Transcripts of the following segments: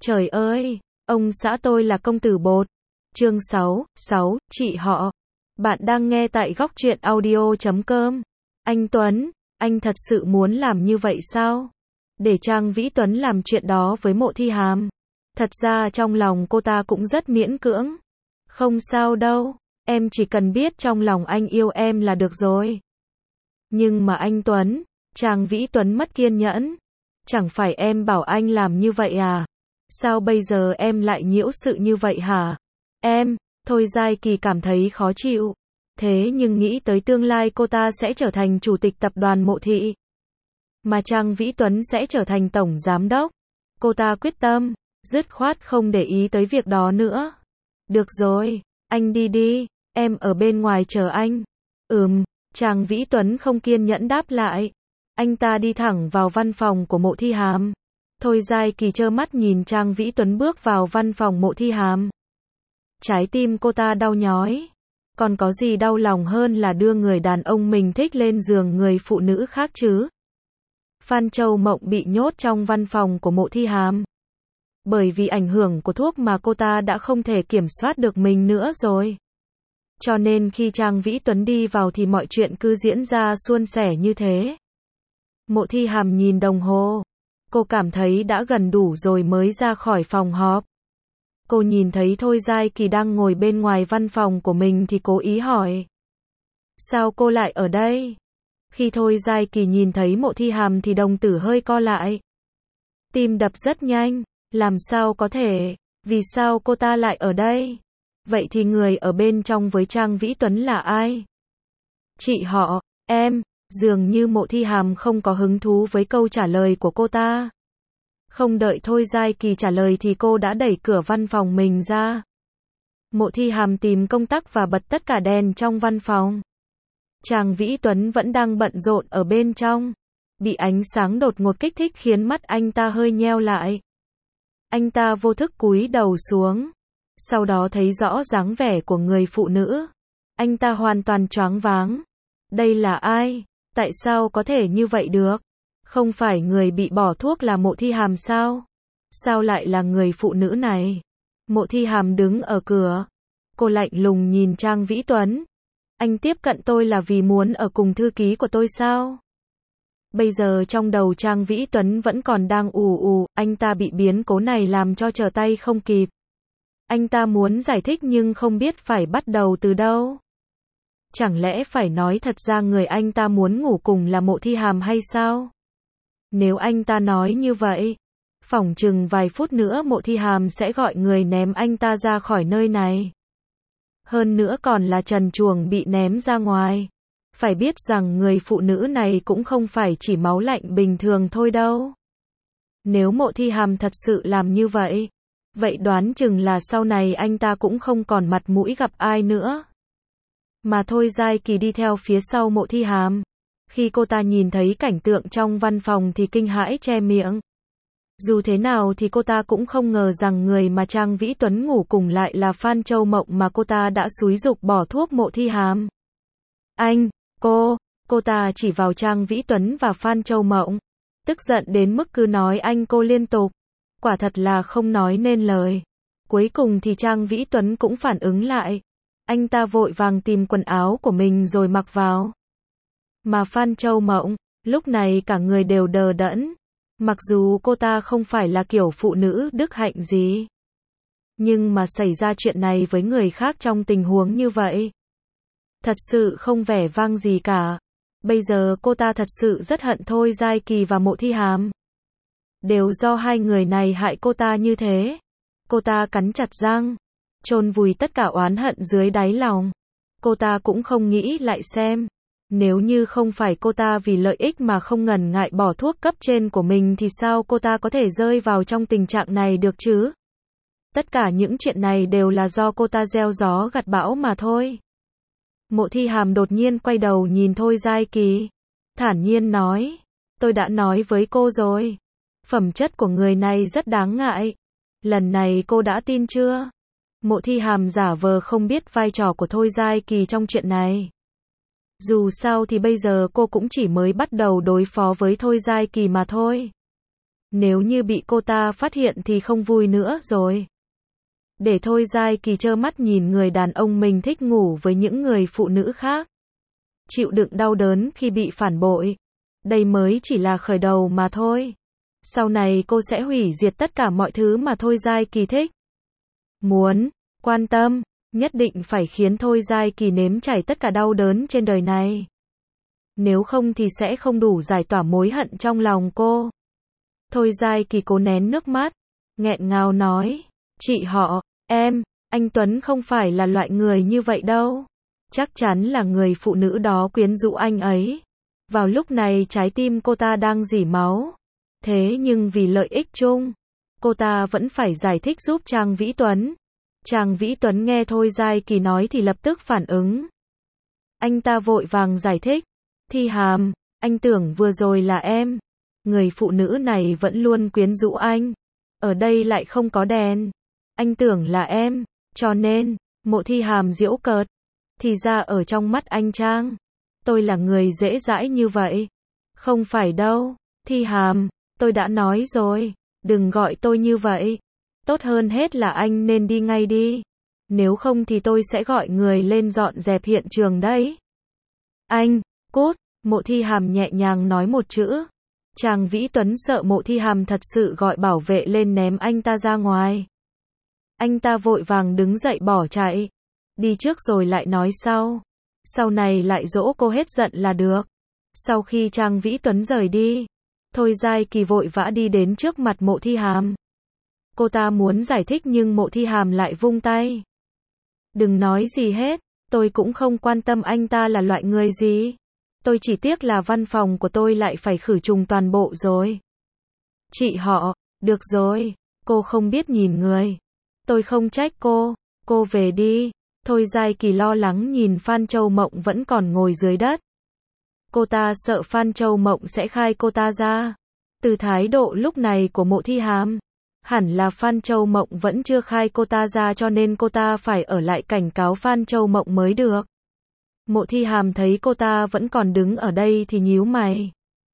Trời ơi, ông xã tôi là công tử bột. Chương 6, chị họ. Bạn đang nghe tại góc truyện audio.com. Anh Tuấn, anh thật sự muốn làm như vậy sao? Để Trang Vĩ Tuấn làm chuyện đó với Mộ Thi Hàm. Thật ra trong lòng cô ta cũng rất miễn cưỡng. Không sao đâu, em chỉ cần biết trong lòng anh yêu em là được rồi. Nhưng mà anh Tuấn, Trang Vĩ Tuấn mất kiên nhẫn. Chẳng phải em bảo anh làm như vậy à? Sao bây giờ em lại nhiễu sự như vậy hả? Thôi Giai Kỳ cảm thấy khó chịu. Thế nhưng nghĩ tới tương lai cô ta sẽ trở thành chủ tịch tập đoàn Mộ Thị. Mà Trang Vĩ Tuấn sẽ trở thành tổng giám đốc. Cô ta quyết tâm, dứt khoát không để ý tới việc đó nữa. Được rồi, anh đi đi, em ở bên ngoài chờ anh. Trang Vĩ Tuấn không kiên nhẫn đáp lại. Anh ta đi thẳng vào văn phòng của Mộ Thi Hàm. Thôi Giai Kỳ trơ mắt nhìn Trang Vĩ Tuấn bước vào văn phòng Mộ Thi Hàm. Trái tim cô ta đau nhói. Còn có gì đau lòng hơn là đưa người đàn ông mình thích lên giường người phụ nữ khác chứ? Phan Châu Mộng bị nhốt trong văn phòng của Mộ Thi Hàm. Bởi vì ảnh hưởng của thuốc mà cô ta đã không thể kiểm soát được mình nữa rồi. Cho nên khi Trang Vĩ Tuấn đi vào thì mọi chuyện cứ diễn ra suôn sẻ như thế. Mộ Thi Hàm nhìn đồng hồ. Cô cảm thấy đã gần đủ rồi mới ra khỏi phòng họp. Cô nhìn thấy Thôi Giai Kỳ đang ngồi bên ngoài văn phòng của mình thì cố ý hỏi. Sao cô lại ở đây? Khi Thôi Giai Kỳ nhìn thấy Mộ Thi Hàm thì đồng tử hơi co lại. Tim đập rất nhanh. Làm sao có thể? Vì sao cô ta lại ở đây? Vậy thì người ở bên trong với Trang Vĩ Tuấn là ai? Chị họ, em. Dường như Mộ Thi Hàm không có hứng thú với câu trả lời của cô ta. Không đợi Thôi Giai Kỳ trả lời thì cô đã đẩy cửa văn phòng mình ra. Mộ Thi Hàm tìm công tắc và bật tất cả đèn trong văn phòng. Trang Vĩ Tuấn vẫn đang bận rộn ở bên trong. Bị ánh sáng đột ngột kích thích khiến mắt anh ta hơi nheo lại. Anh ta vô thức cúi đầu xuống. Sau đó thấy rõ dáng vẻ của người phụ nữ. Anh ta hoàn toàn choáng váng. Đây là ai? Tại sao có thể như vậy được? Không phải người bị bỏ thuốc là Mộ Thi Hàm sao? Sao lại là người phụ nữ này? Mộ Thi Hàm đứng ở cửa. Cô lạnh lùng nhìn Trang Vĩ Tuấn. Anh tiếp cận tôi là vì muốn ở cùng thư ký của tôi sao? Bây giờ trong đầu Trang Vĩ Tuấn vẫn còn đang ù, anh ta bị biến cố này làm cho trở tay không kịp. Anh ta muốn giải thích nhưng không biết phải bắt đầu từ đâu. Chẳng lẽ phải nói thật ra người anh ta muốn ngủ cùng là Mộ Thi Hàm hay sao? Nếu anh ta nói như vậy, phỏng chừng vài phút nữa Mộ Thi Hàm sẽ gọi người ném anh ta ra khỏi nơi này. Hơn nữa còn là trần truồng bị ném ra ngoài. Phải biết rằng người phụ nữ này cũng không phải chỉ máu lạnh bình thường thôi đâu. Nếu Mộ Thi Hàm thật sự làm như vậy, vậy đoán chừng là sau này anh ta cũng không còn mặt mũi gặp ai nữa. Mà Thôi Giai Kỳ đi theo phía sau Mộ Thi Hàm. Khi cô ta nhìn thấy cảnh tượng trong văn phòng thì kinh hãi che miệng. Dù thế nào thì cô ta cũng không ngờ rằng người mà Trang Vĩ Tuấn ngủ cùng lại là Phan Châu Mộng mà cô ta đã xúi giục bỏ thuốc Mộ Thi Hàm. Anh, cô ta chỉ vào Trang Vĩ Tuấn và Phan Châu Mộng. Tức giận đến mức cứ nói anh cô liên tục. Quả thật là không nói nên lời. Cuối cùng thì Trang Vĩ Tuấn cũng phản ứng lại. Anh ta vội vàng tìm quần áo của mình rồi mặc vào. Mà Phan Châu Mộng, lúc này cả người đều đờ đẫn. Mặc dù cô ta không phải là kiểu phụ nữ đức hạnh gì. Nhưng mà xảy ra chuyện này với người khác trong tình huống như vậy. Thật sự không vẻ vang gì cả. Bây giờ cô ta thật sự rất hận Thôi Giai Kỳ và Mộ Thi Hàm. Đều do hai người này hại cô ta như thế. Cô ta cắn chặt răng, chôn vùi tất cả oán hận dưới đáy lòng. Cô ta cũng không nghĩ lại xem. Nếu như không phải cô ta vì lợi ích mà không ngần ngại bỏ thuốc cấp trên của mình thì sao cô ta có thể rơi vào trong tình trạng này được chứ? Tất cả những chuyện này đều là do cô ta gieo gió gặt bão mà thôi. Mộ Thi Hàm đột nhiên quay đầu nhìn Thôi Giai Kỳ. Thản nhiên nói. Tôi đã nói với cô rồi. Phẩm chất của người này rất đáng ngại. Lần này cô đã tin chưa? Mộ Thi Hàm giả vờ không biết vai trò của Thôi Giai Kỳ trong chuyện này. Dù sao thì bây giờ cô cũng chỉ mới bắt đầu đối phó với Thôi Giai Kỳ mà thôi. Nếu như bị cô ta phát hiện thì không vui nữa rồi. Để Thôi Giai Kỳ trơ mắt nhìn người đàn ông mình thích ngủ với những người phụ nữ khác. Chịu đựng đau đớn khi bị phản bội. Đây mới chỉ là khởi đầu mà thôi. Sau này cô sẽ hủy diệt tất cả mọi thứ mà Thôi Giai Kỳ thích. Muốn, quan tâm, nhất định phải khiến Thôi Giai Kỳ nếm trải tất cả đau đớn trên đời này. Nếu không thì sẽ không đủ giải tỏa mối hận trong lòng cô. Thôi Giai Kỳ cố nén nước mắt, nghẹn ngào nói, chị họ, anh Tuấn không phải là loại người như vậy đâu. Chắc chắn là người phụ nữ đó quyến rũ anh ấy. Vào lúc này trái tim cô ta đang rỉ máu. Thế nhưng vì lợi ích chung, cô ta vẫn phải giải thích giúp Trang Vĩ Tuấn. Trang Vĩ Tuấn nghe Thôi Giai Kỳ nói thì lập tức phản ứng. Anh ta vội vàng giải thích. Thi Hàm, anh tưởng vừa rồi là em. Người phụ nữ này vẫn luôn quyến rũ anh. Ở đây lại không có đèn. Anh tưởng là em, cho nên, Mộ Thi Hàm giễu cợt. Thì ra ở trong mắt anh Trang, tôi là người dễ dãi như vậy. Không phải đâu, Thi Hàm, tôi đã nói rồi, đừng gọi tôi như vậy. Tốt hơn hết là anh nên đi ngay đi. Nếu không thì tôi sẽ gọi người lên dọn dẹp hiện trường đấy. Anh, cút, Mộ Thi Hàm nhẹ nhàng nói một chữ. Trang Vĩ Tuấn sợ Mộ Thi Hàm thật sự gọi bảo vệ lên ném anh ta ra ngoài. Anh ta vội vàng đứng dậy bỏ chạy. Đi trước rồi lại nói sau. Sau này lại dỗ cô hết giận là được. Sau khi Trang Vĩ Tuấn rời đi, Thôi Giai Kỳ vội vã đi đến trước mặt Mộ Thi Hàm. Cô ta muốn giải thích nhưng Mộ Thi Hàm lại vung tay. Đừng nói gì hết, tôi cũng không quan tâm anh ta là loại người gì. Tôi chỉ tiếc là văn phòng của tôi lại phải khử trùng toàn bộ rồi. Chị họ, được rồi, cô không biết nhìn người. Tôi không trách cô về đi. Thôi Giai Kỳ lo lắng nhìn Phan Châu Mộng vẫn còn ngồi dưới đất. Cô ta sợ Phan Châu Mộng sẽ khai cô ta ra. Từ thái độ lúc này của Mộ Thi Hàm, hẳn là Phan Châu Mộng vẫn chưa khai cô ta ra cho nên cô ta phải ở lại cảnh cáo Phan Châu Mộng mới được. Mộ Thi Hàm thấy cô ta vẫn còn đứng ở đây thì nhíu mày.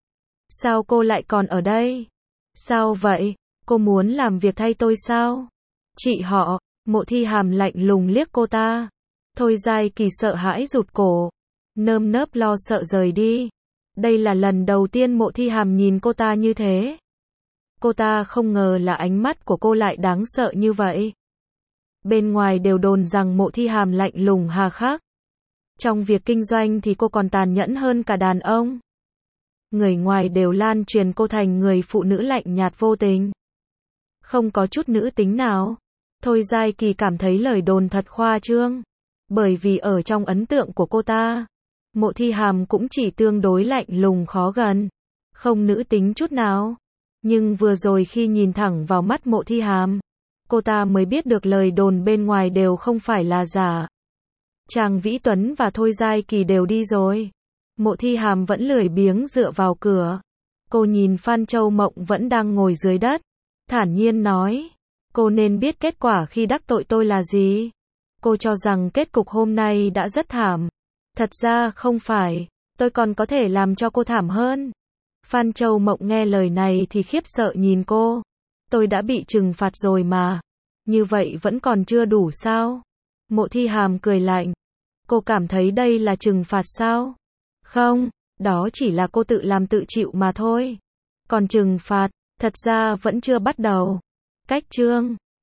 Sao cô lại còn ở đây? Sao vậy? Cô muốn làm việc thay tôi sao? Chị họ, Mộ Thi Hàm lạnh lùng liếc cô ta. Thôi Giai Kỳ sợ hãi rụt cổ, nơm nớp lo sợ rời đi. Đây là lần đầu tiên Mộ Thi Hàm nhìn cô ta như thế. Cô ta không ngờ là ánh mắt của cô lại đáng sợ như vậy. Bên ngoài đều đồn rằng Mộ Thi Hàm lạnh lùng hà khắc. Trong việc kinh doanh thì cô còn tàn nhẫn hơn cả đàn ông. Người ngoài đều lan truyền cô thành người phụ nữ lạnh nhạt vô tình. Không có chút nữ tính nào. Thôi Giai Kỳ cảm thấy lời đồn thật khoa trương. Bởi vì ở trong ấn tượng của cô ta, Mộ Thi Hàm cũng chỉ tương đối lạnh lùng khó gần. Không nữ tính chút nào. Nhưng vừa rồi khi nhìn thẳng vào mắt Mộ Thi Hàm, cô ta mới biết được lời đồn bên ngoài đều không phải là giả. Trang Vĩ Tuấn và Thôi Giai Kỳ đều đi rồi. Mộ Thi Hàm vẫn lười biếng dựa vào cửa. Cô nhìn Phan Châu Mộng vẫn đang ngồi dưới đất. Thản nhiên nói. Cô nên biết kết quả khi đắc tội tôi là gì. Cô cho rằng kết cục hôm nay đã rất thảm. Thật ra không phải. Tôi còn có thể làm cho cô thảm hơn. Phan Châu Mộng nghe lời này thì khiếp sợ nhìn cô. Tôi đã bị trừng phạt rồi mà. Như vậy vẫn còn chưa đủ sao? Mộ Thi Hàm cười lạnh. Cô cảm thấy đây là trừng phạt sao? Không, đó chỉ là cô tự làm tự chịu mà thôi. Còn trừng phạt, thật ra vẫn chưa bắt đầu. Cách chương